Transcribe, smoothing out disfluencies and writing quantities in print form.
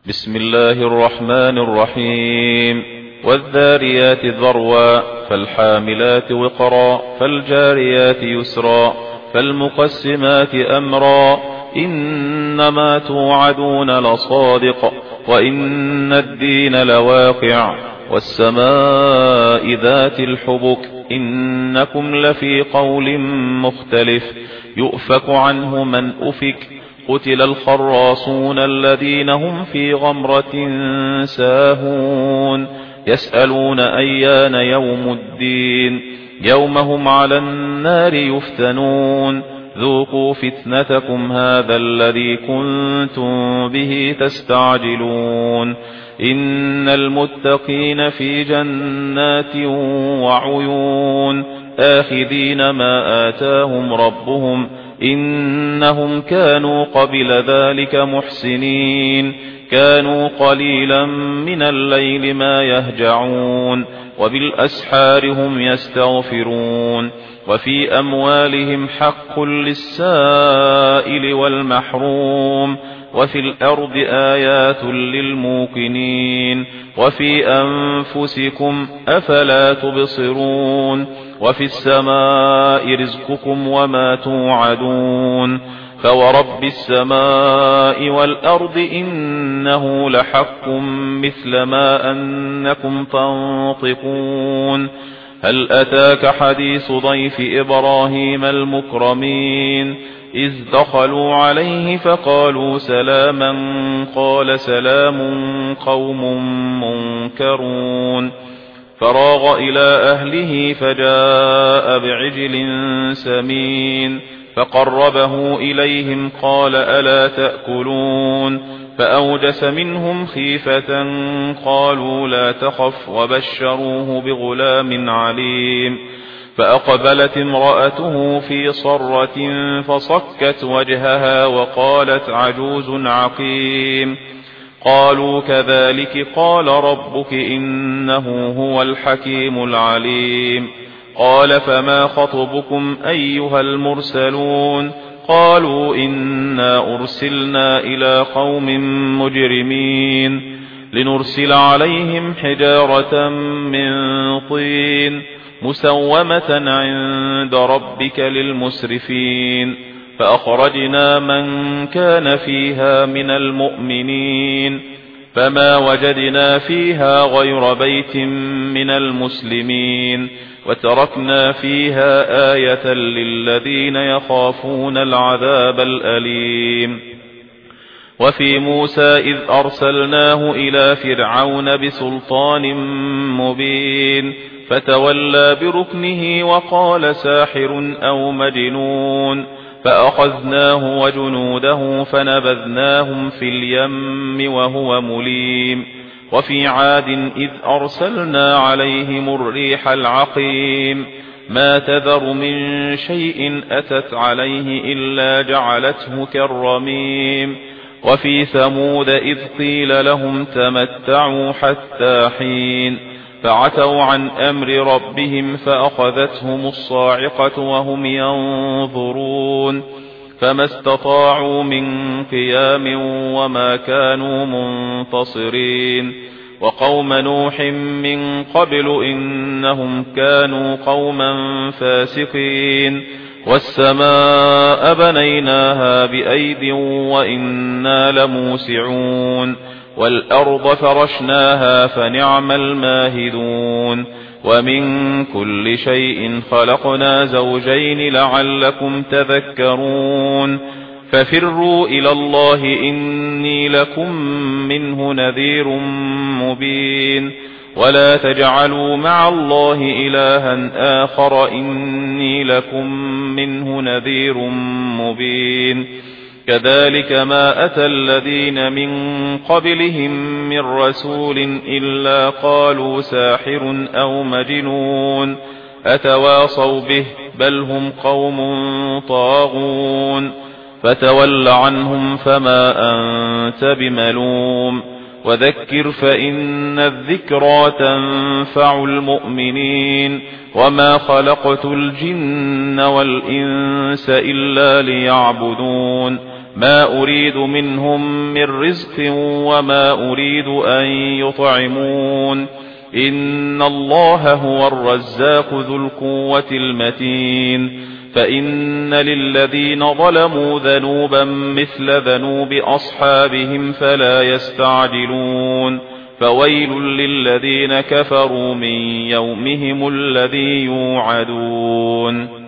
بسم الله الرحمن الرحيم. والذاريات ذروا فالحاملات وقرا فالجاريات يسرا فالمقسمات أمرا إنما توعدون لصادق وإن الدين لواقع والسماء ذات الحبك إنكم لفي قول مختلف يؤفك عنه من أفك قتل الخراصون الذين هم في غمرة ساهون يسألون أيان يوم الدين يوم هم على النار يفتنون ذوقوا فتنتكم هذا الذي كنتم به تستعجلون إن المتقين في جنات وعيون آخذين ما آتاهم ربهم إنهم كانوا قبل ذلك محسنين كانوا قليلا من الليل ما يهجعون وبالأسحار هم يستغفرون وفي أموالهم حق للسائل والمحروم وفي الأرض آيات للموقنين وفي أنفسكم أفلا تبصرون وفي السماء رزقكم وما توعدون فورب السماء والأرض إنه لحق مثل ما أنكم تنطقون هل أتاك حديث ضيف إبراهيم المكرمين إذ دخلوا عليه فقالوا سلاما قال سلام قوم منكرون فراغ إلى أهله فجاء بعجل سمين فقربه إليهم قال ألا تأكلون فأوجس منهم خيفة قالوا لا تخف وبشروه بغلام عليم فأقبلت امرأته في صرة فصكت وجهها وقالت عجوز عقيم قالوا كذلك قال ربك إنه هو الحكيم العليم قال فما خطبكم أيها المرسلون قالوا إنا أرسلنا إلى قوم مجرمين لنرسل عليهم حجارة من طين مسومة عند ربك للمسرفين فأخرجنا من كان فيها من المؤمنين فما وجدنا فيها غير بيت من المسلمين وتركنا فيها آية للذين يخافون العذاب الأليم وفي موسى إذ أرسلناه إلى فرعون بسلطان مبين فتولى بركنه وقال ساحر أو مجنون فأخذناه وجنوده فنبذناهم في اليم وهو مليم وفي عاد إذ أرسلنا عليهم الريح العقيم ما تذر من شيء أتت عليه إلا جعلته كالرميم وفي ثمود إذ قيل لهم تمتعوا حتى حين فعتوا عن أمر ربهم فأخذتهم الصاعقة وهم ينظرون فما استطاعوا من قيام وما كانوا منتصرين وقوم نوح من قبل إنهم كانوا قوما فاسقين والسماء بنيناها بأيد وإنا لموسعون والأرض فرشناها فنعم الماهدون ومن كل شيء خلقنا زوجين لعلكم تذكرون ففروا إلى الله إني لكم منه نذير مبين ولا تجعلوا مع الله إلها آخر إني لكم منه نذير مبين كذلك ما أتى الذين من قبلهم من رسول إلا قالوا ساحر أو مجنون أتواصوا به بل هم قوم طاغون فتول عنهم فما أنت بملوم وذكر فإن الذكرى تنفع المؤمنين وما خلقت الجن والإنس إلا ليعبدون ما أريد منهم من رزق وما أريد أن يطعمون إن الله هو الرزاق ذو القوة المتين فإن للذين ظلموا ذنوبا مثل ذنوب أصحابهم فلا يستعجلون فويل للذين كفروا من يومهم الذي يوعدون